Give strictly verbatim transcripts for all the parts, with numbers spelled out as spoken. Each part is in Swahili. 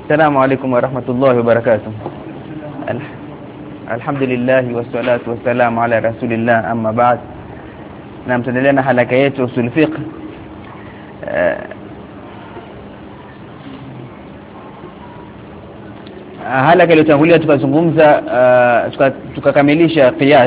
السلام عليكم ورحمة الله وبركاته. الحمد لله والصلاة والسلام على رسول الله أما بعد. نمتدلنا حلقات usul fiqh. Halaka iliyotangulia tukazungumza tukakamilisha qiyas.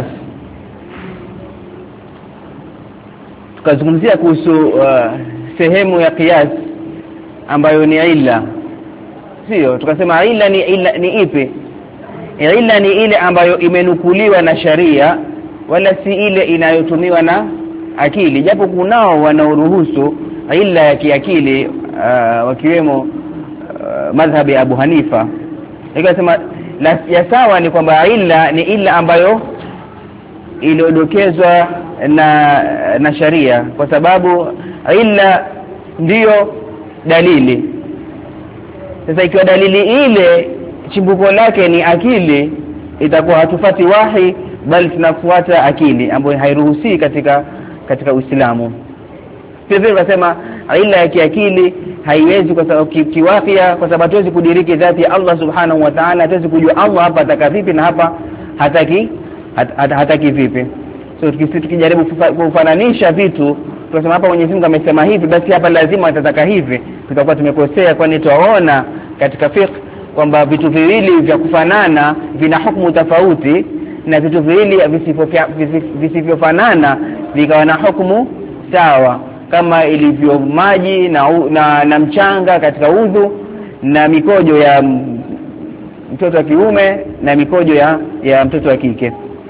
Tukazungumzia kuhusu sehemu ya qiyas ambayo ni illa. Sio, tukasema illa ni illa ni ipi? Illa ni ile ambayo imenukuliwa na sharia wala si ile inayotumiwa na akili. Japo kunao wanaoruhusu illa ya kiakili uh, wakiwemo uh, madhhabi ya Abu Hanifa. Ikasema ya sawa ni kwamba illa ni illa ambayo iliyodokezwa na na sharia, kwa sababu illa ndiyo dalili. Sasa ikiwa dalili ile chimbuko lake ni akili, itakuwa hatufati wahi bali tunafuata akili ambayo hairuhusi katika katika Uislamu. Pia vile tunasema illa ya kiakili haiwezi kwa sababu kiwafia, kwa sababu hatuwezi kudiriki dhati ya Allah subhanahu wa ta'ala, hatuwezi kujua Allah hapa ataka vipi na hapa hataki hat, hat, hataki vipi. So tukijaribu kufananisha vitu, tunasema hapa Mwenyezi Mungu amesema hivi basi hapa lazima atataka hivi, tutakuwa tumekosea, kwani tuwaona katika fiqh kwamba vitu viwili vya kufanana vina hukumu tofauti na vitu viwili visivyofanana vikawa na hukumu sawa, kama ilivyo maji na, na na mchanga katika udhu na mikojo ya mtoto wa kiume na mikojo ya ya mtoto wa kike.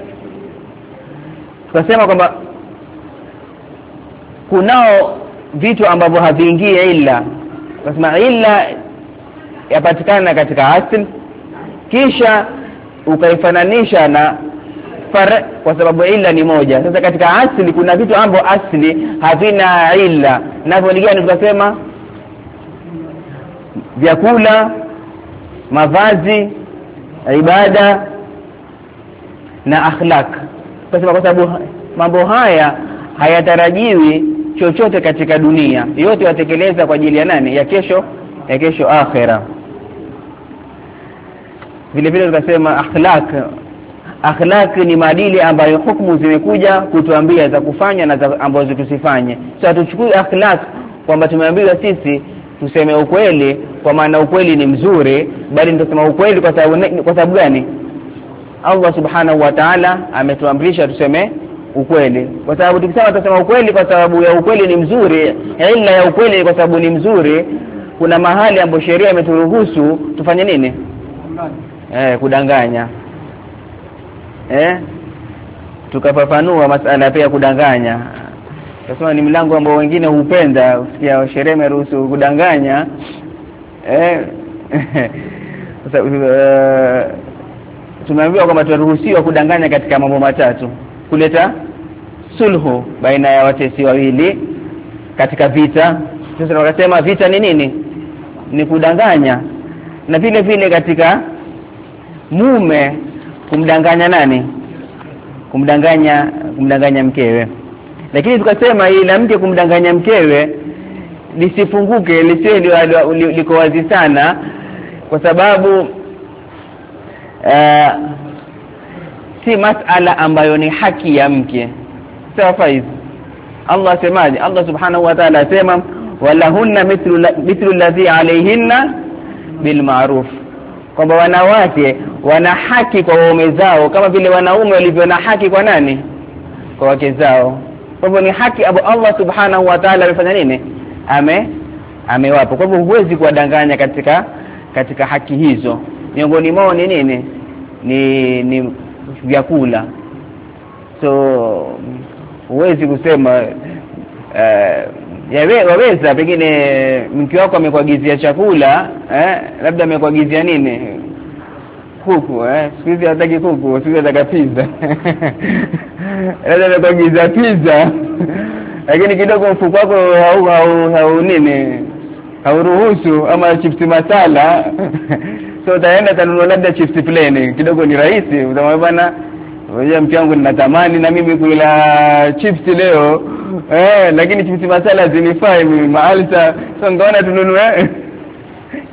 Tukasema kwamba kunao vitu ambavyo haviingie illa. Tunasema illa yapatikana katika asili, kisha ukaifananisha na far, kwa sababu illa ni moja. Sasa katika asili kuna vitu ambavyo asili havina illa, navyo ni gani? Tukasema vyakula, mavazi, ibada na akhlaq. Kwa sababu kwa sababu mambo haya hayatarajiwi chochote katika dunia, yote yatekeleza kwa ajili ya nani? Ya kesho, ya kesho akhera. Vile vile tukasema akhlaq. Akhlaq ni maadili ambayo hukumu zimekuja kutuambia za kufanya na ambazo tusifanye. Sasa tuchukue akhlaq kwamba tumeambiwa sisi tuseme ukweli, kwa maana ukweli ni mzuri, bali tunasema ukweli kwa sababu kwa sababu gani? Allah subhanahu wa ta'ala ametuamrisha tuseme ukweli. Kwa sababu tukisema tutasema ukweli kwa sababu ya ukweli ni mzuri, illa ya ukweli kwa sababu ni mzuri, kuna mahali ambapo sheria imeturuhusu tufanye nini? Eh, kudanganya. Eh? Tukafafanua masala pia kudanganya. Tunasema ni mlango ambao wengine hupenda, usikia sheria imeruhusu kudanganya. Eh? Sasa uh, tumeambiwa kwamba tunaruhusiwa kudanganya katika mambo matatu: kuleta sulhu baina ya watesi wawili katika vita. Sasa tunasema vita ni nini? Ni kudanganya. Na vile vile katika mume kumdanganya nani? Kumdanganya kumdanganya mkewe. Lakini tukasema ila mke kumdanganya mkewe lisifunguke, lisiwe liko wazi sana, kwa sababu uh, si masala ambayo ni haki ya mke. Sawa faiz. Allah semaje? Allah subhanahu wa ta'ala asema walahunna mithlu mithlu alladhi alayhinna bil ma'ruf, kwamba wanawake wana haki kwa waume zao kama vile wanaume walivyo na haki kwa nani? Kwa wake zao. Kwa hivyo ni haki abu Allah subhanahu wa ta'ala amefanya nini? Ame amewapa. Kwa hivyo huwezi kuwadanganya katika katika haki hizo. Miongoni mwao ni nini? Ni ni vyakula. So huwezi kusema uh, yawe waweza pengine mke wako amekuagizia chakula, eh labda amekuagizia nini? Kuku, eh siku hizi hataki kuku, siku hizi anataka pizza. Labda amekuagizia pizza. Lakini kidogo mfuko wako au au, au nini? Hauruhusu, ama chips masala. So utaenda tanunua labda chips plain, kidogo ni rahisi. Utamwambia bwana, wewe mke wangu ninatamani na mimi kula chips leo. Eh lakini chips masala zinifai mimi maalsa, so ngaona tununue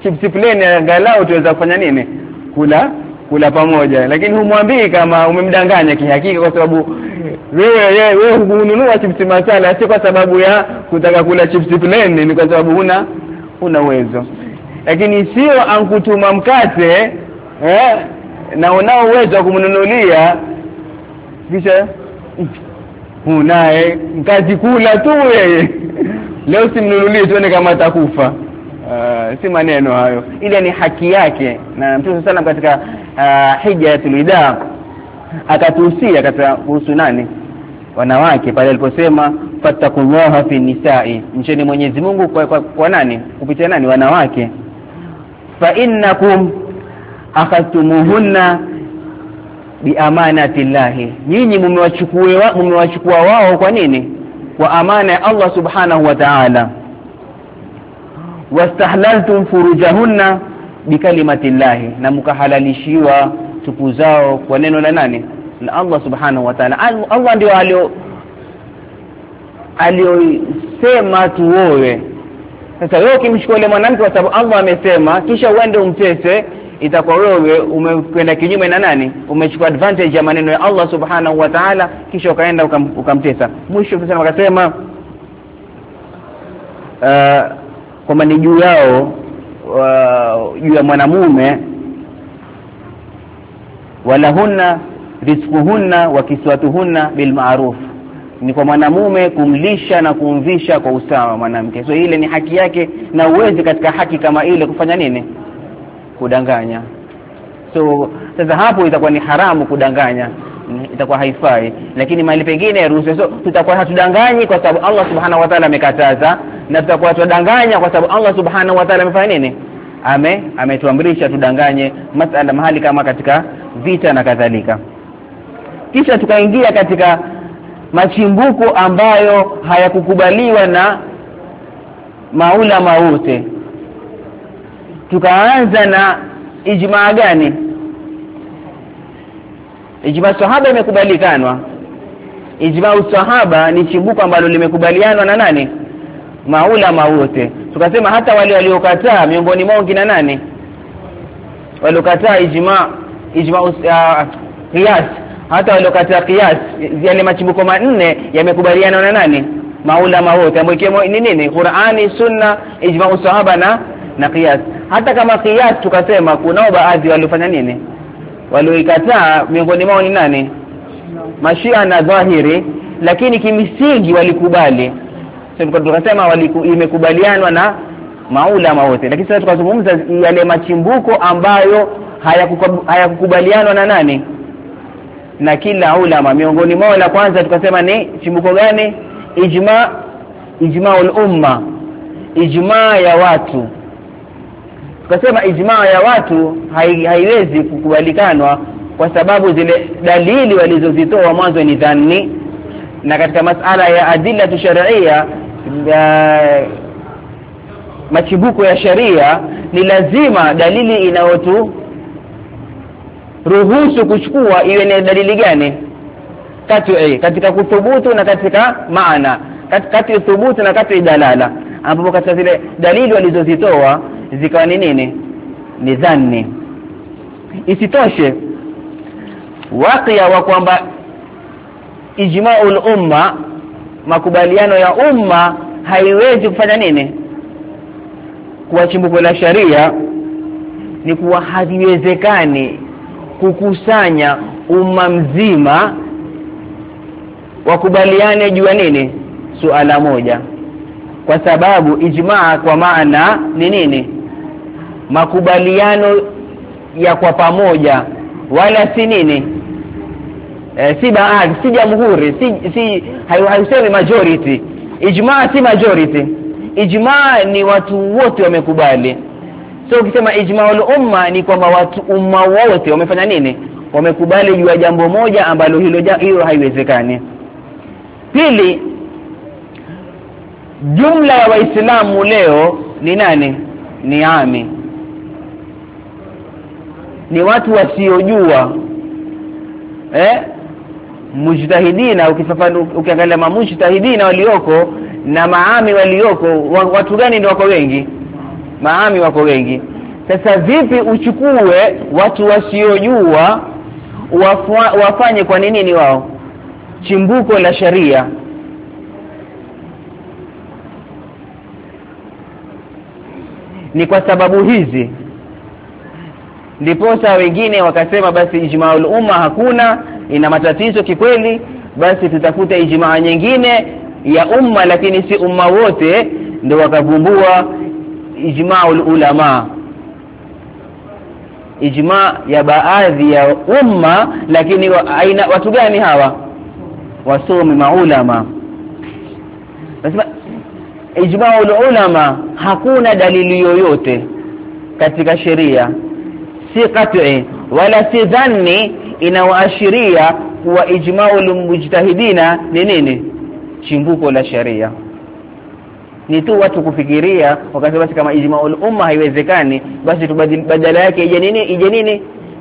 chips plain angalau tuweza kufanya nini, kula kula pamoja. Lakini humwambii kama umemdanganya kihakika, kwa sababu wewe wewe hununua chips masala si kwa sababu ya kutaka kula chips plain, ni kwa sababu huna huna uwezo. Lakini sio ankutuma mkate eh na unao uwezo wa kumnunulia kisha unaye mkazi kula tu yeye leo simnunulie tuone kama atakufa. Uh, si maneno hayo, ile ni haki yake. Na Mtume sana katika uh, hijjatul wida akatuhusia katika kuhusu nani, wanawake, pale aliposema fattaqullaha fi nisa'i, mcheni Mwenyezi Mungu kwa, kwa, kwa nani, kupitia nani, wanawake. Fa innakum akhadtumuhunna bi amanatillahi, nyinyi mmewachukua mmewachukua wao kwa nini, kwa amana ya Allah subhanahu wa ta'ala. Wastahlaltum furujahunna bi kalimatillahi, na mkahalalishiwa tupu zao kwa neno la nani, la Allah subhanahu wa ta'ala. Allah ndio alio aliosema tuoe. Sasa wewe ukimchukua yule mwanamke kwa sababu Allah amesema, kisha uende umtese, itakuwa wewe umekwenda kinyume na nani, umechukua advantage ya maneno ya Allah subhanahu wa ta'ala, kisha ukaenda ukam, ukamtesa. Mwisho tunasema akasema uh, kwamba ni juu yao uh, juu ya mwanamume, walahunna rizquhunna wa kiswatuhunna bil ma'ruf, ni kwa mwanamume kumlisha na kumvisha kwa usawa mwanamke. So ile ni haki yake, na uwezi katika haki kama ile kufanya nini, kudanganya. So sasa hapo itakuwa ni haramu kudanganya, itakuwa haifai. Lakini mahali pengine ruhusa, so tutakuwa hatudanganyi kwa sababu Allah subhanahu wa ta'ala amekataza, na tutakuwa tudanganya kwa sababu Allah subhanahu wa ta'ala amefanya nini, ame ametuamrisha tudanganye masala mahali kama katika vita na kadhalika. Kisha tukaingia katika machimbuko ambayo hayakukubaliwa na maulama wote. Tukaanza na ijmaa gani? Ijmaa sahaba imekubalikanwa. Ijmaa usahaba ni chimbuko ambalo limekubalianwa na nani, maulama wote. Tukasema hata wale waliokataa miongoni mwao kina nani, waliokataa ijmaa ijmaa uh, qiyas, hata waliokataa qiyas, yale machimbuko manne yamekubaliana na nani, maulama wote, ambao ikiwemo ni nini, Qur'ani, Sunna, ijmaa usahaba na na qiyas. Hata kama qiyas tukasema kunao baadhi waliofanya nini, walioikataa, miongoni mwao ni nani, Mashia na Dhahiri, lakini kimsingi walikubali. Sasa tukasema waliku, imekubalianwa na maulama wote. Lakini sasa tukazungumza yale machimbuko ambayo hayakukubalianwa na nani, na kila ulama. Miongoni mwao la kwanza tukasema ni chimbuko gani, ijma ijmaul umma, ijma ya watu. Tukasema ijma ya watu hai, haiwezi kukubalikanwa kwa sababu zile dalili walizozitoa mwanzo ni dhanni, na katika masala ya adilla shar'iyya, machibuko ya sharia, ni lazima dalili inayotu ruhusu kuchukua iwe ni dalili gani, kat'i, katika kuthubutu na katika maana, katika thubutu na katika dalala, ambapo katika zile dalili walizozitoa zikawa ni nini, ni dhanni. Isitoshe waqi'a wa kwamba ijma'ul umma, makubaliano ya umma, haiwezi kufanya nini, kwa chimbuko la sharia, ni kuwa haiwezekani kukusanya umma mzima wakubaliane juu ya nini, suala moja. Kwa sababu ijmaa kwa maana ni nini, makubaliano ya kwa pamoja, wala si nini, e, si baadhi, si jamhuri, si, si haisemi majority. Ijmaa si majority, ijmaa ni watu wote wamekubali. So ukisema ijmaul umma ni kwamba watu umma wote wamefanya nini, wamekubali juu ya jambo moja ambalo hilo hilo haiwezekani. Pili, jumla ya waislamu leo ni nani, ni ami, ni watu wasiojua eh mujtahidina. Ukifafanu ukiangalia mamujtahidina walioko na maami walioko, watu gani ndio wako wengi? Maami wako wengi. Sasa vipi uchukue watu wasiojua wafanye kwa nini ni wao chimbuko la sharia? Ni kwa sababu hizi ndiposa wengine wakasema basi ijma'ul umma hakuna, ina matatizo kikweli, basi tutafute ijmaa nyingine ya umma, lakini si umma wote. Ndio wakavumbua ijma'ul ulama, ijma ya baadhi ya umma. Lakini wa, aina watu gani hawa? Wasomi maulama. Nasema ijma'ul ulama hakuna dalili yoyote katika sheria, si qat'i wala si dhanni, inaoashiria kuwa ijma'ul mujtahidina ni nini chimbuko la sharia. Ni tu watu kufikiria wakasema basi kama ijma'ul umma haiwezekani, basi badala yake ije nini ije nini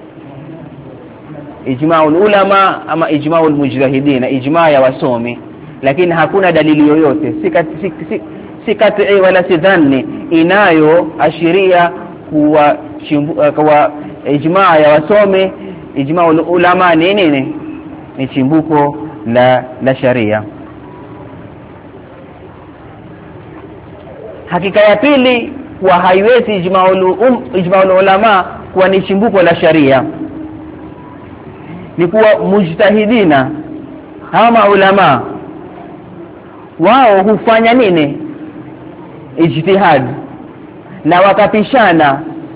ijma'ul ulama ama ijma'ul mujtahidina, ijma' ya wasomi. Lakini hakuna dalili yoyote, si si, si, si kati wala si dhanni, inayo ashiria kuwa kwa ijma' ya wasomi, ijma'ul ulama ni nini ni chimbuko la la sharia. Hakika ya pili kwa haiwezi ijma'ul um, ijma'ul ulama kuwa ni chimbuko la sharia ni kuwa mujtahidina ama ulama wao hufanya nini ijtihad na wakapishana.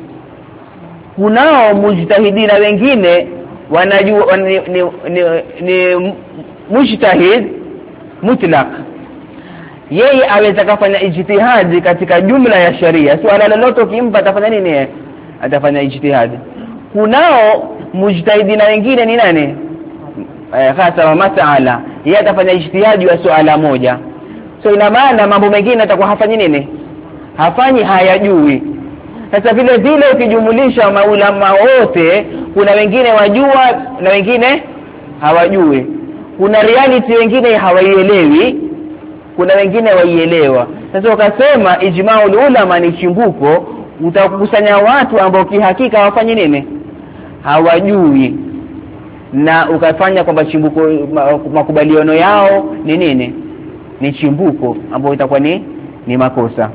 Kunao mujtahidina wengine wanajua ni, ni, ni, ni mujtahid mutlaq, yeye aweza kufanya ijtihad katika jumla ya sharia, swala lolote ukimpa atafanya nini, atafanya ijtihad. Kunao mujtahidina wengine ni nani eh, hasa wa masala, yeye atafanya ijtihad wa swala moja. So ina maana mambo mengine atakuwa hafanyi nini, hafanyi, hayajui. Sasa vile vile ukijumulisha maulama wote, kuna wengine wajua na wengine hawajui, kuna reality wengine hawaielewi, kuna wengine waielewa. Sasa ukasema ijma'ul ulama ni chimbuko, utakusanya watu ambao kihakika hawafanyi nini, hawajui, na ukafanya kwamba chimbuko makubaliano yao ni nini, ni chimbuko, ambao itakuwa ni ni makosa.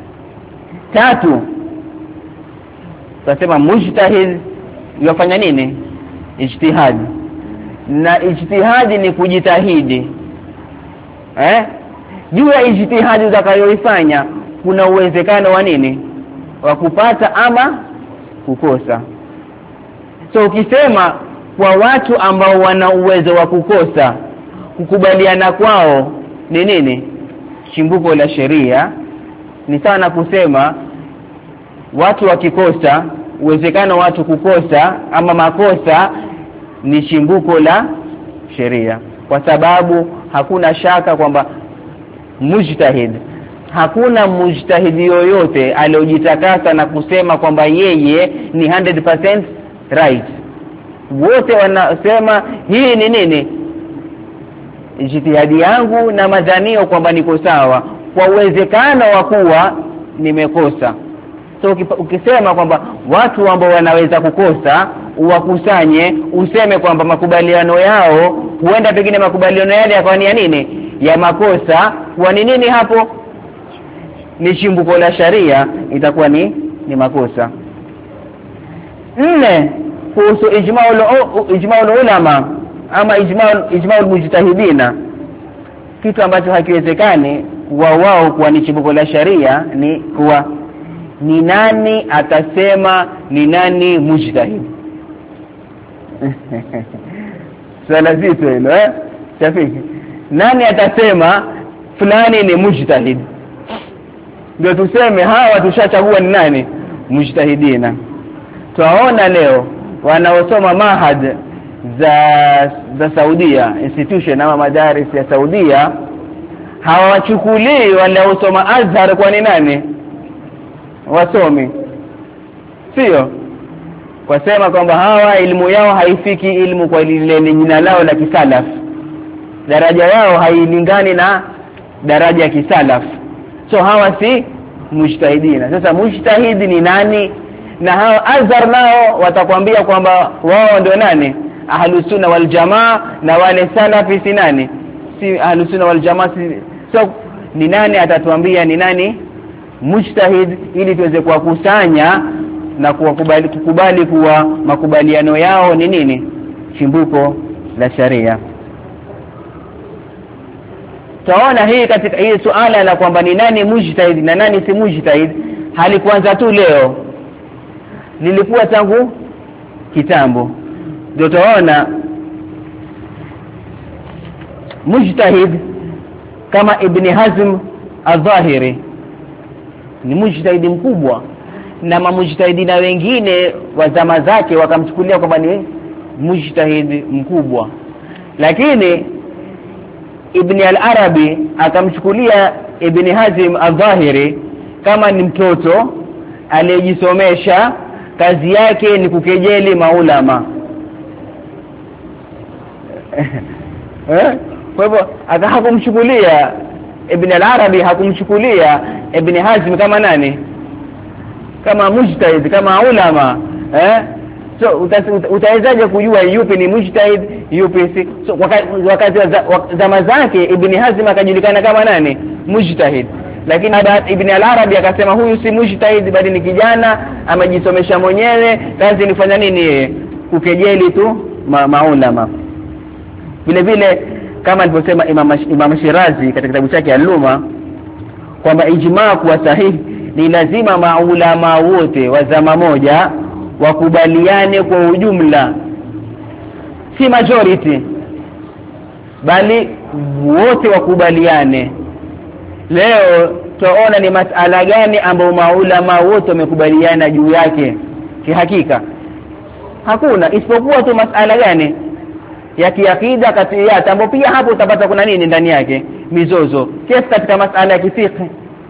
Tatu, tunasema mujtahid yafanya nini, ijtihad. Na ijtihadi ni kujitahidi eh juu ya ijtihadi utakayoifanya kuna uwezekano wa nini, wa kupata ama kukosa. So ukisema kwa watu ambao wana uwezo wa kukosa, kukubaliana kwao ni nini chimbuko la sheria, ni sana kusema watu wakikosa, uwezekano watu kukosa ama makosa ni chimbuko la sheria, kwa sababu hakuna shaka kwamba mujtahid, hakuna mujtahidi yoyote aliojitakasa na kusema kwamba yeye ni one hundred percent right. Wote wanasema hii ni nini, ijtihadi yangu na madhanio kwamba niko sawa, kwa uwezekano wa kuwa nimekosa. So ukisema kwamba watu ambao wanaweza kukosa uwakusanye, useme kwamba makubaliano yao huenda pengine makubaliano yale yakawa ni ya nini, ya makosa, kwa nini nini hapo ni chimbuko la sharia, itakuwa ni ni makosa. Nne, kuhusu ijma'ul ijma'ul ulama ama ijma'ul ijma'ul mujtahidina, kitu ambacho hakiwezekani wa wao kuwa ni chimbuko la sharia ni kuwa ni nani atasema ni nani mujtahid. Swala zito hilo eh Shafiki, nani atasema fulani ni mujtahid? Ndio tuseme hawa tushachagua ni nani mujtahidina. Tuwaona leo wanaosoma mahad za za Saudia, institution ama madaris ya Saudia, hawawachukulii wanaosoma Azhar kwa ni nani wasomi, sio kwa sema kwamba hawa elimu yao haifiki elimu kwa lile jina lao la kisalaf, daraja yao hailingani na daraja ya kisalaf, so hawa si mujtahidina. Sasa mujtahidi ni nani na hao Azhar nao watakwambia kwamba wao ndio nani ahlus sunna wal jamaa, na wale salafi si nani si ahlus sunna wal jamaa si, so ni nani atatuambia ni nani mujtahid, ili tuweze kuwakusanya na kuwakubali kukubali kuwa makubaliano yao ni nini chimbuko la sharia. Taona hii katika hii suala la kwamba ni nani mujtahid na nani si mujtahid halikuanza tu leo, lilikuwa tangu kitambo. Ndio taona mujtahid kama Ibn Hazm al-Zahiri ni mujtahid mkubwa, na mamujtahidina wengine wa zama zake wakamchukulia kwamba ni mujtahid mkubwa, lakini Ibn al-Arabi akamchukulia Ibn Hazm al-Zahiri kama ni mtoto aliyejisomesha, kazi yake ni kukejeli maulama. Eh? Kwa hivyo akahakumchukulia Ibn al-Arabi, hakumchukulia Ibn Hazm kama nani, kama mujtahid, kama ulama. Eh? So utawezaje kujua yupi ni mujtahid yupi si? So wakati wa zama zake Ibn Hazm akajulikana kama nani mujtahid, lakini Ibn al-Arabi akasema huyu si mujtahid bali ni kijana amejisomesha mwenyewe, kazi ni kufanya nini yeye, kukejeli tu ma, maulama. Vile vile kama alivyosema Imam Imam Shirazi katika kitabu chake Al-Luma kwamba ijmaa kuwa sahihi ni lazima maulama wote wa zama moja wakubaliane kwa ujumla, si majority bali wote wakubaliane. Leo tuona ni masala gani ambayo maulama wote wamekubaliana juu yake kihakika? Hakuna, isipokuwa tu masala gani ya kiakida katiyat, ambapo pia hapo utapata kuna nini ndani yake, mizozo kesi katika masala ya kifiqh.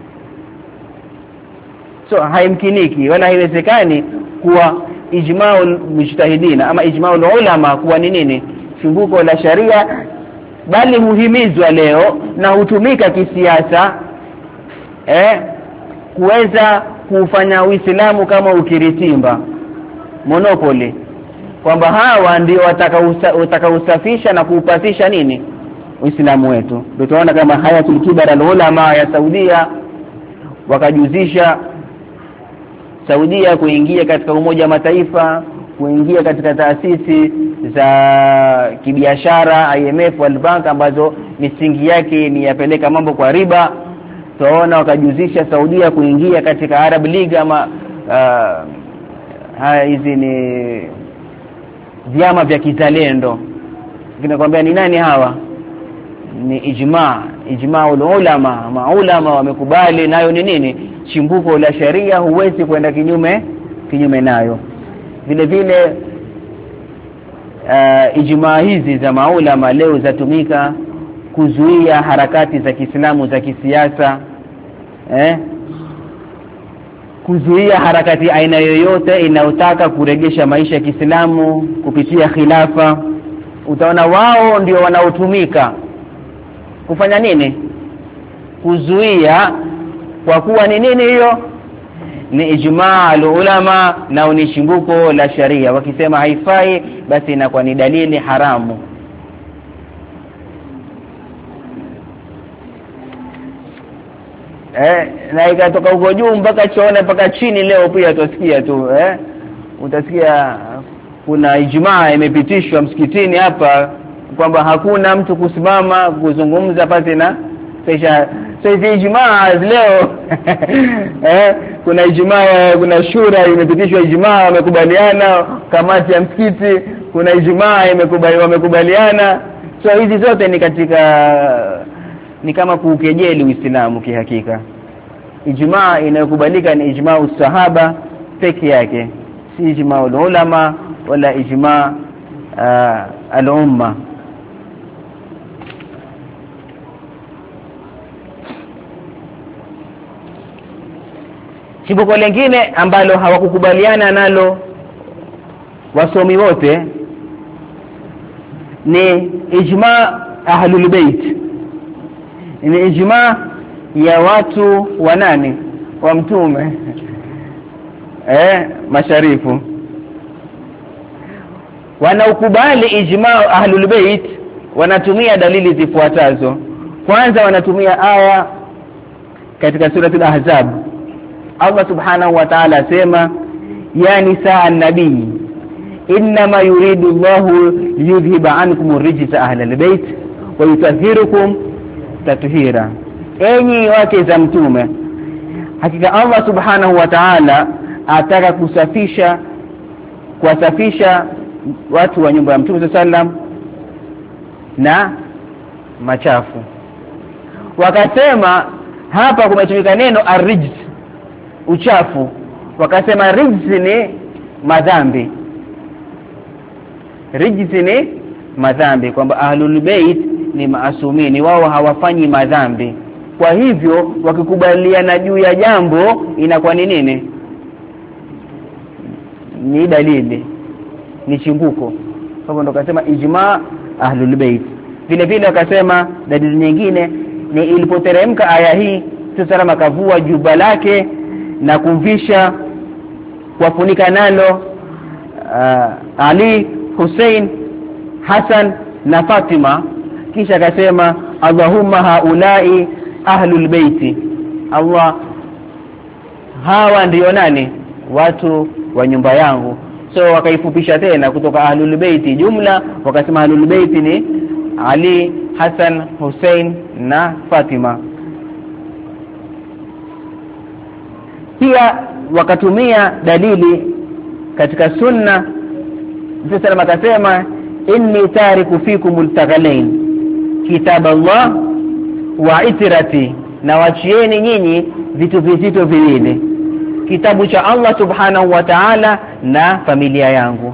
So haimkiniki wala haiwezekani kuwa ijma'ul mujtahidina ama ijma'ul ulama kuwa ni nini chimbuko la sharia, bali huhimizwa leo na hutumika kisiasa eh kuweza kufanya Uislamu kama ukiritimba monopoly, kwamba hawa ndio watakausafisha na kuupasisha nini Uislamu wetu. Ndio tunaona kama Hayatul Kibar al-Ulama ya Saudia wakajuzisha Saudia kuingia katika Umoja wa Mataifa, kuingia katika taasisi za kibiashara I M F, World Bank, ambazo misingi yake ni yapeleka mambo kwa riba. Tunaona wakajuzisha Saudia kuingia katika Arab League ama uh, haya hizi ni vyama vya kizalendo. Kinakwambia ni nani hawa? Ni ijma, ijma'ul ulama, maulama wamekubali nayo ni nini chimbuko la sharia, huwezi kwenda kinyume kinyume nayo. Vile vile uh, ijma hizi za maulama leo zatumika kuzuia harakati za Kiislamu za kisiasa, eh kuzuia harakati aina yoyote inayotaka kuregesha maisha ya Kiislamu kupitia khilafa. Utaona wao ndio wanaotumika kufanya nini, kuzuia, kwa kuwa ni nini hiyo, ni ijmaa al-ulama na ni chimbuko la sharia. Wakisema haifai basi inakuwa ni dalili haramu. Eh na ikatoka huko juu mpaka choone mpaka chini. Leo pia tusikia tu eh utasikia kuna ijmaa imepitishwa msikitini hapa kwamba hakuna mtu kusimama kuzungumza pasi na kisha. So hizi ijmaa leo eh kuna ijmaa, kuna shura imepitishwa ijmaa, wamekubaliana kamati ya msikiti, kuna ijmaa imekubaliana wamekubaliana. So hizi zote ni katika ni kama kukejeli Uislamu kihakika. Ijmaa inayokubalika ni ijmaa usahaba peke yake, si ijmaa ulama wala ijmaa uh, al-umma. Chimbuko lingine ambalo hawakukubaliana nalo wasomi wote ni ijmaa ahlul bait, ni ijmaa ya watu wa nani wa mtume. eh masharifu. Wanaukubali ijma' ahlul bait wanatumia dalili zifuatazo. Kwanza wanatumia aya katika suratul ahzab. Allah subhanahu wa ta'ala asema ya nisaa an-nabii inma yuridu Allahu yudhhiba ankum ar-rijsa ahlal bait wa yutahhirukum tathira. Enyi wake za mtume, hakika Allah subhanahu wa ta'ala ataka kusafisha kuwasafisha watu wa nyumba ya Mtume sallam na machafu. Wakasema hapa kumetumika neno ar-rijs, uchafu. Wakasema rijs ni madhambi. Rijs ni madhambi, kwamba ahlul bait ni maasumini, wao hawafanyi madhambi. Kwa hivyo wakikubaliana juu ya jambo inakuwa ni nini? Ni dalili, ni chimbuko. Hapo ndo kasema ijma' ahlul bait. Vile vile akasema dalili nyingine ni ilipoteremka aya hii, Tusalama kavua juba lake na kumvisha kufunika nalo uh, Ali, Hussein, Hassan na Fatima. Kisha akasema Allahumma haulai ahlul baiti, Allah hawa ndio nani? Watu wa nyumba yangu. So wakaifupisha tena kutoka ahlul baiti jumla, wakasema ahlul baiti ni Ali, Hassan, Hussein na Fatima. Pia wakatumia dalili katika sunna. Mtume sallallahu alayhi wasallam akasema inni tariku fikumul taghalain, kitab Allah wa itrati, na wachieni nyinyi vitu vizito viwili, kitabu cha Allah subhanahu wa ta'ala na familia yangu.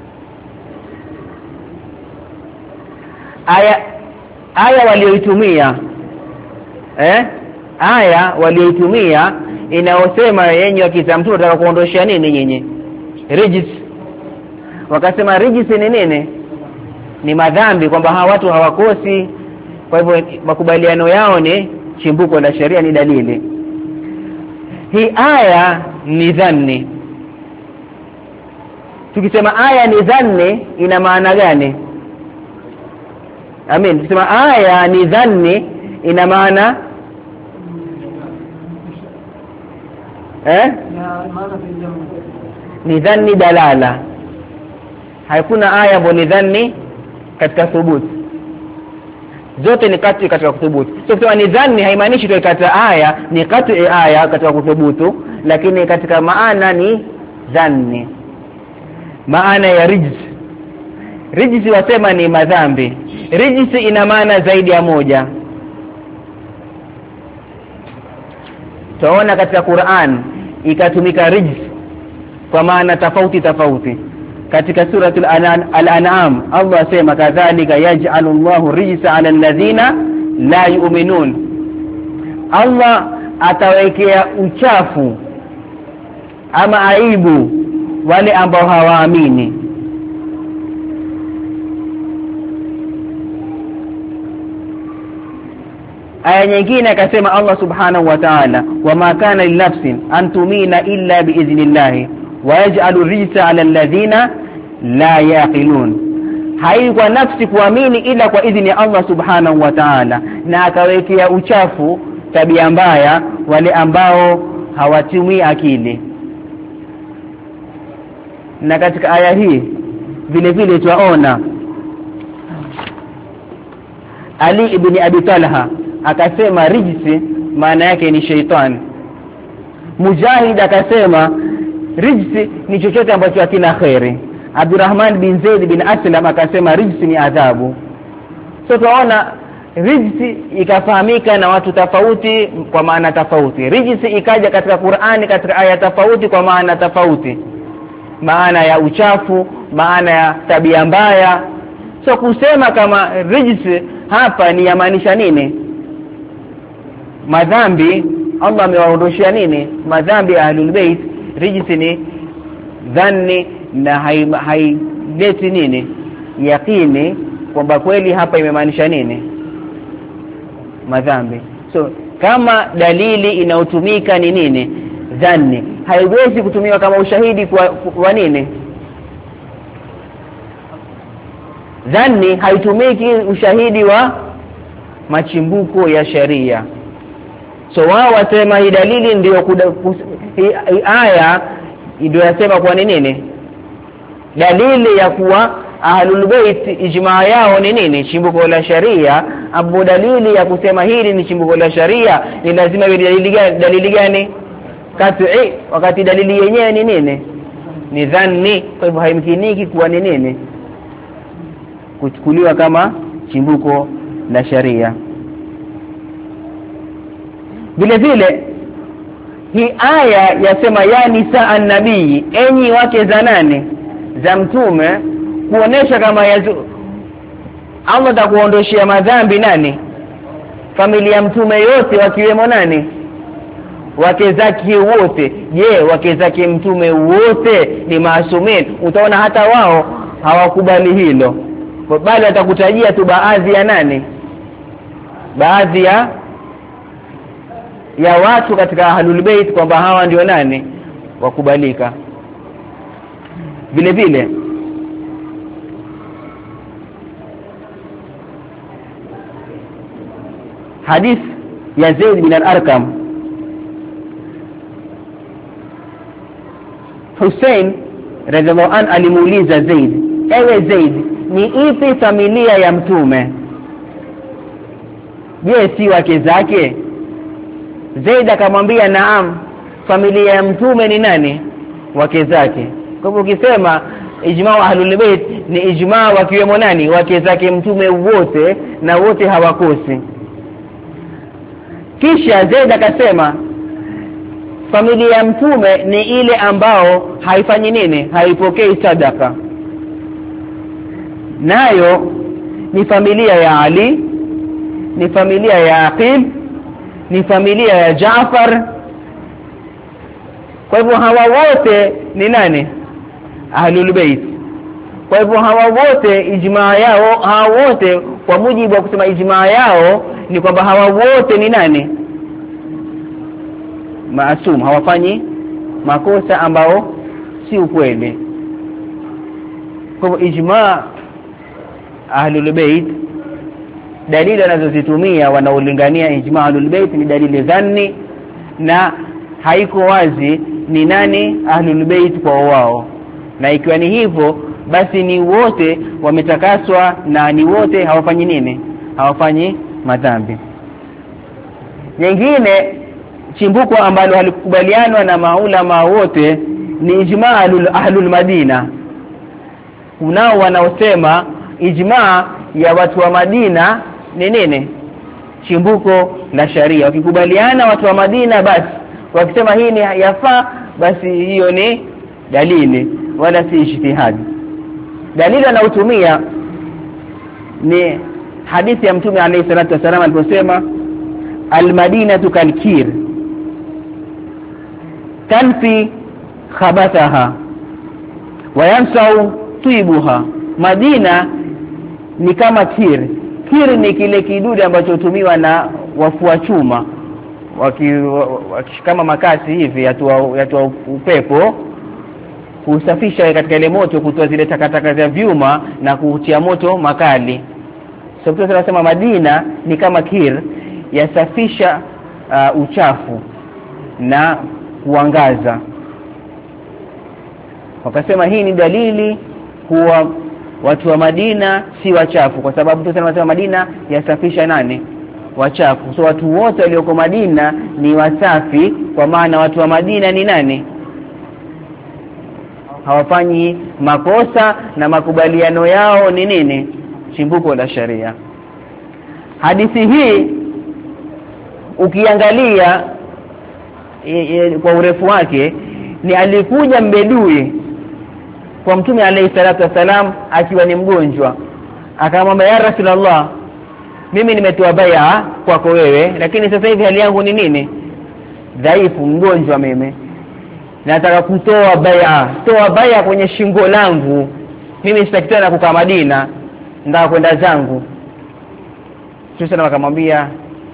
Aya aya walioitumia eh aya walioitumia inaosema yenye wakitamtu nataka kuondosha nini nyinyi? Rijis. Wakasema rijis ni nini? Ni madhambi, kwamba hawa watu hawakosi. Kwa hivyo makubaliano yao ni chimbuko la sheria, ni dalili. Hii aya ni dhanni. Tukisema aya ni dhanni ina maana gani? Amin. Tukisema aya ni dhanni ina maana eh ni dhanni dalala. Hakuna aya ambayo ni dhanni katika thubuti, zote ni kati katika kuthubutu. So kusema ni dhanni haimaanishi tu katika aya ni kati aya katika kuthubutu, lakini katika maana ni dhanni. Maana ya rijs, rijs wasema ni madhambi. Rijs ina maana zaidi ya moja. Tunaona katika Qur'an ikatumika rijs kwa maana tofauti tofauti. Katika suratul al-an'am Allah asema kadhalika yaj'alu Allahu rijsa 'ala alladhina la yu'minun, Allah atawekea uchafu ama aibu wale ambao hawaamini. Aya nyingine akasema Allah subhanahu wa ta'ala wama kana linafsin an tumina illa biiznillah wa yaj'alu rijsa 'ala alladhina la yaqilun, haikuwa nafsi kuamini ila kwa idhini ya Allah subhanahu wa ta'ala, na akawekea uchafu, tabia mbaya wale ambao hawatumii akili. Na katika aya hii vile vile tunaona Ali ibn Abi Talha akasema rijsi maana yake ni shaitani. Mujahid akasema rijsi ni chochote ambacho hakina khairi. Abdurrahman bin Zaid bin Aslam akasema rijsi ni adhabu. So tunaona rijsi ikafahamika na watu tofauti kwa maana tofauti. Rijsi ikaja katika Qur'ani katika aya tofauti kwa maana tofauti, maana ya uchafu, maana ya tabia mbaya. So kusema kama rijsi hapa ni yamaanisha nini? Madhambi. Allah amewaondoshia nini? Madhambi ahlul bait. Rijsi ni dhanni na haileti hai nini? Yakini kwamba kweli hapa imemaanisha nini? Madhambi. So kama dalili inayotumika ni nini? Dhanni, haiwezi kutumiwa kama ushahidi kwa, kwa nini? Dhanni haitumiki ushahidi wa machimbuko ya sharia. So wao wasema hii dalili ndio aya ndio yasema kwa nini? Dalili ya kuwa Ahlul Bait ijmaa yao ni nini? Chimbuko la sharia. Abu dalili ya kusema hili ni chimbuko la sharia ni lazima iwe dalili gani? Dalili gani? Kat'i, wakati dalili yenyewe ni nini? Ni dhanni. Kwa hivyo haimkiniki kuwa ni nini? Kuchukuliwa kama chimbuko la sharia. Vile vile hii aya yasema ya nisa an-nabii, enyi wake za nani? Za mtume, kuonesha kama yazu Allah atakuondoshia madhambi nani? Familia ya mtume yote wakiwemo nani? Wake zake wote. Je, wake zake mtume wote ni maasumin? Utaona hata wao hawakubali hilo, bali atakutajia tu baadhi ya nani? Baadhi ya ya watu katika Ahlul Bait kwamba hawa ndio nani wakubalika. Vile vile hadith ya Zaid bin al-Arqam, Hussein radhiallahu an alimuuliza Zaid, ewe Zaid, ni ipi familia ya mtume? Je, si wake zake? Zaid akamwambia naam, familia ya mtume ni nani? Wake zake. Kwa hivyo ukisema ijmaa wa Ahlul Bait ni ijmaa wakiwemo nani? Wake zake mtume wote, na wote hawakosi. Kisha Zaid akasema familia ya mtume ni ile ambao haifanyi nini? Haipokei sadaka. Nayo ni familia ya Ali, ni familia ya Aqil, ni familia ya Jaafar. Kwa hivyo hawa wote ni nani? Ahlul Bait. Kwa hivyo hawa wote ijmaa yao, hawa wote kwa mujibu wa kusema ijmaa yao ni kwamba hawa wote ni nani? Maasum, hawafanyi makosa ambao si ukweli. Kwa hivyo ijmaa Ahlul Bait, dalili wanazozitumia wanaolingania ijmaa Ahlul Bait ni dalili dhanni, na haiko wazi ni nani Ahlul Bait kwa wao. Na ikiwa ni hivyo, basi ni wote wametakaswa na ni wote hawafanyi nini? Hawafanyi madhambi. Nyingine chimbuko ambalo halikubalianwa na maulama wote ni ijmaa Ahlul Madina. Kunao wanaosema ijmaa ya watu wa Madina ni nini? Chimbuko la sharia. Wakikubaliana watu wa Madina, basi wakisema hii ni yafaa, basi hiyo ni dalili wala si ijtihadi. Dalili anayotumia ni hadithi ya Mtume alayhi salatu wasallam aliposema al-Madinatu kalkir tanfi khabathaha wa yansau tibuha. Madina ni kama kir. Kir ni kile kidude ambacho hutumiwa na wafua chuma wakishikama makasi hivi, yatua yatua upepo kusafisha katika ile moto, kutoa zile takataka za vyuma na kutia moto makali. So Mtume anasema Madina ni kama kir, yasafisha uh, uchafu na kuangaza. Wakasema hii ni dalili kuwa watu wa Madina si wachafu, kwa sababu Mtume anasema Madina yasafisha nani? Wachafu. So watu wote walioko Madina ni wasafi, kwa maana watu wa Madina ni nani? Hawafanyi makosa, na makubaliano yao ni nini? Chimbuko la sharia. Hadithi hii ukiangalia e, e, kwa urefu wake, ni alikuja mbedui kwa Mtume alayhi salatu wasalam akiwa ni mgonjwa, akamwambia ya Rasulullah, mimi nimetoa bai'a kwako wewe, lakini sasa hivi hali yangu ni nini? Dhaifu, mgonjwa mimi, nataka kutoa bai'a. Toa bai'a kwenye shingo langu, mimi sitaki tena kukaa Madina, nataka kwenda zangu. Sasa akamwambia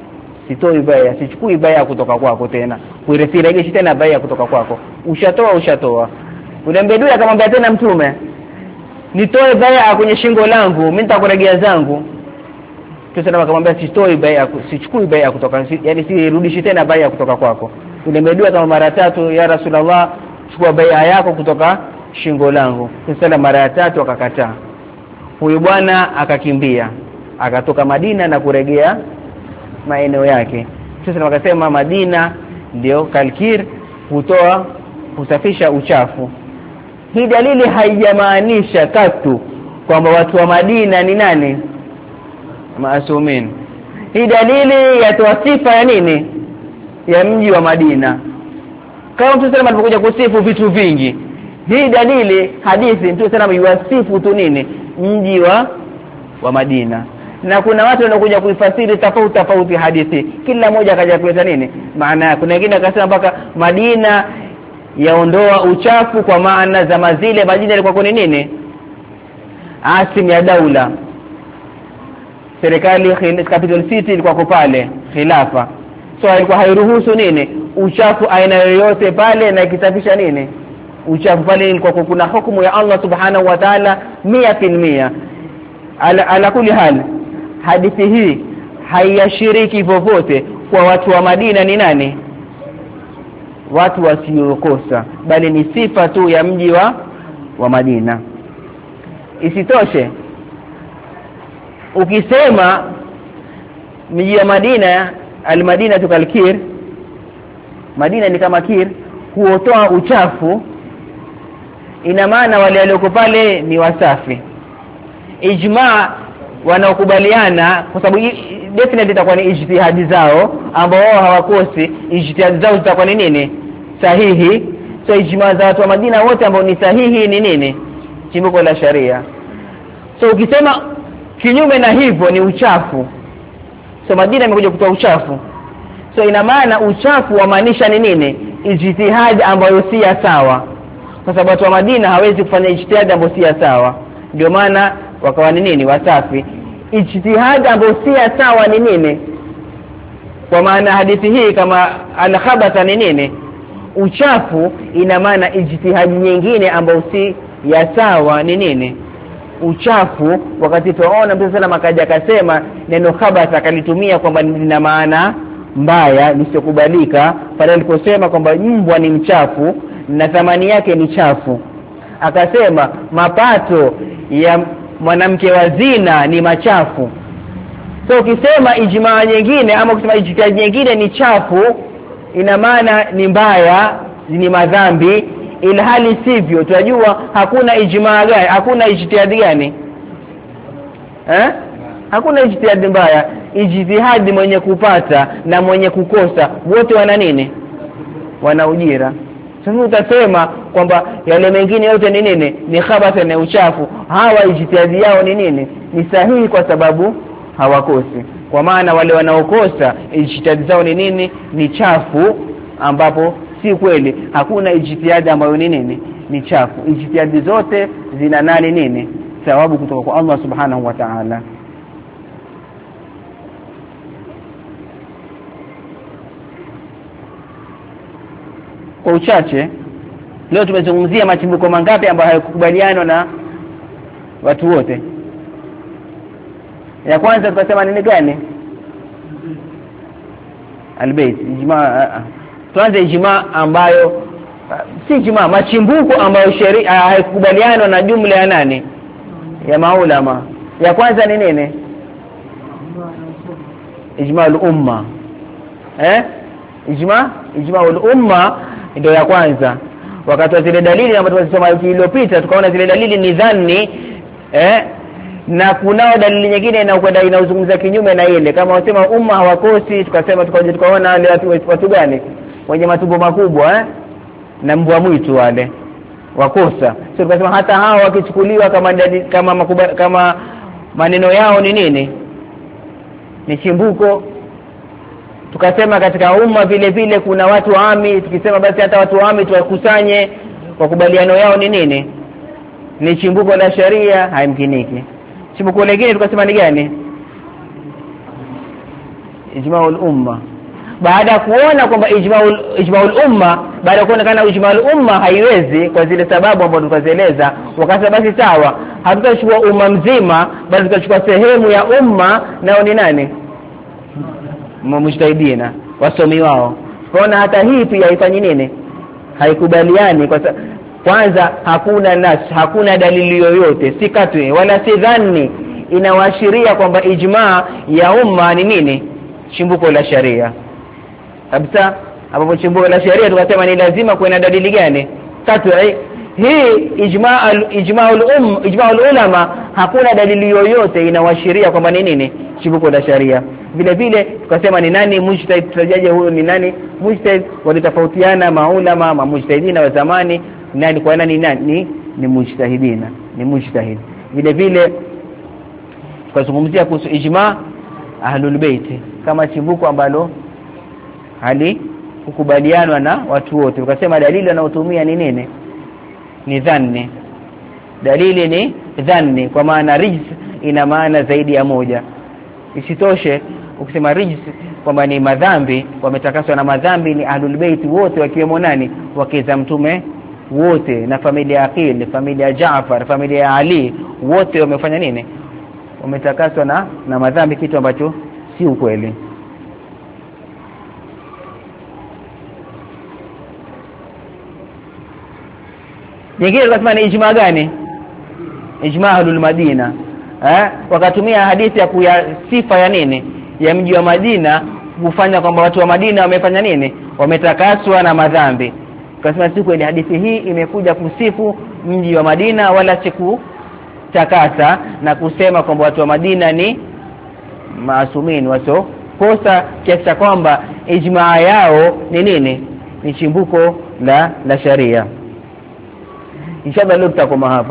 sitoi baya, sichukui baya kutoka kwako tena, kuirejesha tena baya kutoka kwako. Ushatoa ushatoa. Ule mbedui akamwambia tena Mtume, nitoe baya kwenye shingo langu, mimi nitakuregea zangu. Mtume akamwambia sitoi baya, sichukui baya kutoka, yani sirudishi tena baya kutoka kwako. Ule mbedui kama mara tatu, ya Rasulullah, chukua baya yako kutoka shingo langu. Mtume mara ya tatu akakataa. Huyu bwana akakimbia, akatoka Madina na kuregea maeneo yake. Sasa wakasema Madina ndio Kalkir, hutoa kusafisha uchafu. Hii dalili haijamaanisha katu kwamba watu wa Madina ni nani? Maasumin. Hii dalili yatoa sifa ya nini? Ya mji wa Madina. Kama Mtume sallallahu alipokuja kusifu vitu vingi, hii dalili hadithi Mtume sallallahu yuwasifu tu nini? Mji wa wa Madina. Na kuna watu wanakuja kuifasiri tofauti tofauti hadithi, kila mmoja akaja kuleta nini maana. Kuna wengine akasema mpaka Madina yaondoa uchafu, kwa maana za mazile Madina ilikuwa kwa nini? Asim ya daula, serikali, capital city ilikuwa kwa pale, khilafa. So ilikuwa hairuhusu nini uchafu aina yoyote pale, na ikisafisha nini uchafu pale ilikuwa kuna hukumu ya Allah subhanahu wa ta'ala mia kwa mia. Ala, ala kuli hali hadithi hii haiyashiriki popote kwa watu wa Madina ni nani? Watu wasiokosa, bali ni sifa tu ya mji wa wa Madina. Isitoshe, ukisema mji wa Madina, al-Madina tukalkir, Madina ni kama kir, huotoa uchafu, ina maana wale walioko pale ni wasafi. Ijma wanaokubaliana, kwa sababu definitely itakuwa ni ijtihadi zao ambao wao hawakosi, ijtihadi zao zitakuwa ni nini? Sahihi. So ijma za watu wa Madina wote ambao ni sahihi ni nini? Chimbuko la sharia. So ukisema kinyume na hivyo ni uchafu. So Madina imekuja kutoa uchafu. So ina maana uchafu wamaanisha ni nini? Ijtihadi ambayo si sawa. Kwa sababu watu wa Madina hawezi kufanya ijtihadi ambayo si sawa. Ndio maana wakawa ni nini? Wasafi. Ijtihadi ambayo si sawa ni nini? Kwa maana hadithi hii kama al-khabatha ni nini? Uchafu. Ina maana ijtihadi nyingine ambayo si ya sawa ni nini? Uchafu. Wakati tunaona Mtume sallallahu akaja akasema neno khabatha akalitumia kwamba lina maana mbaya lisiokubalika, pale aliposema kwamba mbwa ni mchafu na thamani yake ni chafu. Akasema mapato ya mwanamke wa zina ni machafu. So ukisema ijmaa nyingine ama ukisema ijtihadi nyingine ni chafu, ina maana ni mbaya, ni madhambi, ilhali sivyo. Tunajua hakuna ijmaa gani, hakuna ijtihadi gani? Eh? Hakuna ijtihadi mbaya. Ijtihadi mwenye kupata na mwenye kukosa wote wana nini? Wana ujira. Sasa utasema kwamba yale mengine yote ni nini? Ni khabatha na uchafu. Hawa ijtihadi yao ni nini? Ni sahihi kwa sababu hawakosi. Kwa maana wale wanaokosa ijtihadi zao ni nini? Ni chafu, ambapo si kweli. Hakuna ijtihadi ambayo ni nini? Ni chafu. Ijtihadi zote zina nani nini? Thawabu kutoka kwa Allah subhanahu wa ta'ala. Kwa uchache leo tumezungumzia machimbuko mangapi ambayo hayakubaliana na watu wote. Ya kwanza tukasema nini gani? Albayt, ijma. Tuanze ijma ambayo uh, si ijma, machimbuko ambayo sheria uh, haikubaliana na jumla ya nani? Ya maulama. Ya kwanza ni nini? Ijma al-umma. Eh? Ijma, ijma al-umma ndio ya kwanza. Wakati wa zile dalili ambazo tulisoma wiki iliyopita tukaona zile dalili ni dhanni, eh, na kuna dalili nyingine inayokwenda inauzungumza kinyume na ile. Kama wasema umma hawakosi, tukasema tukaje tukaona wale watu watu gani wenye matumbo makubwa, eh, na mbwa mwitu wale wakosa. So tukasema hata hao wakichukuliwa kama kama makuba, kama maneno yao ni nini? Ni chimbuko. Tukasema katika umma vile vile kuna watu ami, tukisema basi hata watu ami tuwakusanye kwa kubaliano yao ni nini? Ni chimbuko la sharia, haimkiniki. Chimbuko lingine tukasema ni gani? ijma'ul umma. Baada ya kuona kwamba ijma'ul ijma'ul umma, baada ya kuonekana ijma'ul umma haiwezi kwa zile sababu ambazo tukazieleza, wakati basi sawa, hatutachukua umma mzima, bali tutachukua sehemu ya umma, nao ni nani? Mujtahidina, wasomi wao. Kwaona hata hii pia haifanyi nini? Haikubaliani. Kwa kwanza hakuna nas, hakuna dalili yoyote, si katwi wala si dhanni inawaashiria kwamba ijma ya umma ni nini? Chimbuko la sharia. Kabisa hapo chimbuko la sharia tukasema ni lazima kuwe na dalili gani? Katwi. Hii ijma ijma'ul um ijma'ul ulama, hakuna dalili yoyote inawaashiria kwamba ni nini? Chimbuko la sharia. Vile vile tukasema ni nani mujtahid, tutajaje huyo ni nani mujtahid? Walitofautiana maulama ma mujtahidina wa zamani, nani kwa nani nani ni mujtahidina, ni mujtahid. Vile vile tukazungumzia kuhusu ijma ahlul bait kama chimbuko ambalo hali kukubalianwa na watu wote. Tukasema dalili anayotumia ni nini? Ni dhanni. Dalili ni dhanni, kwa maana rijs ina maana zaidi ya moja. Isitoshe ukisema rijs kwamba ni madhambi, wametakaswa na madhambi ni ahlul bait wote, wakiwemo nani? Wakiza mtume wote, na familia ya Aqil, familia ya Jaafar, familia ya Ali, wote wamefanya nini? Wametakaswa na na madhambi, kitu ambacho si ukweli. Nyingine tunasema ni ijma gani? Ijma ahlul Madina. Eh, wakatumia hadithi ya kuya sifa ya nini? Ya mji wa Madina, kufanya kwamba watu wa Madina wamefanya nini? Wametakaswa na madhambi. Kasema siku ile hadithi hii imekuja kusifu mji wa Madina wala siku takasa, na kusema kwamba watu wa Madina ni maasumin, waso kosa, kiasi kwamba ijmaa yao ni nini? Ni chimbuko la la sharia. Inshallah leo tutakoma hapa.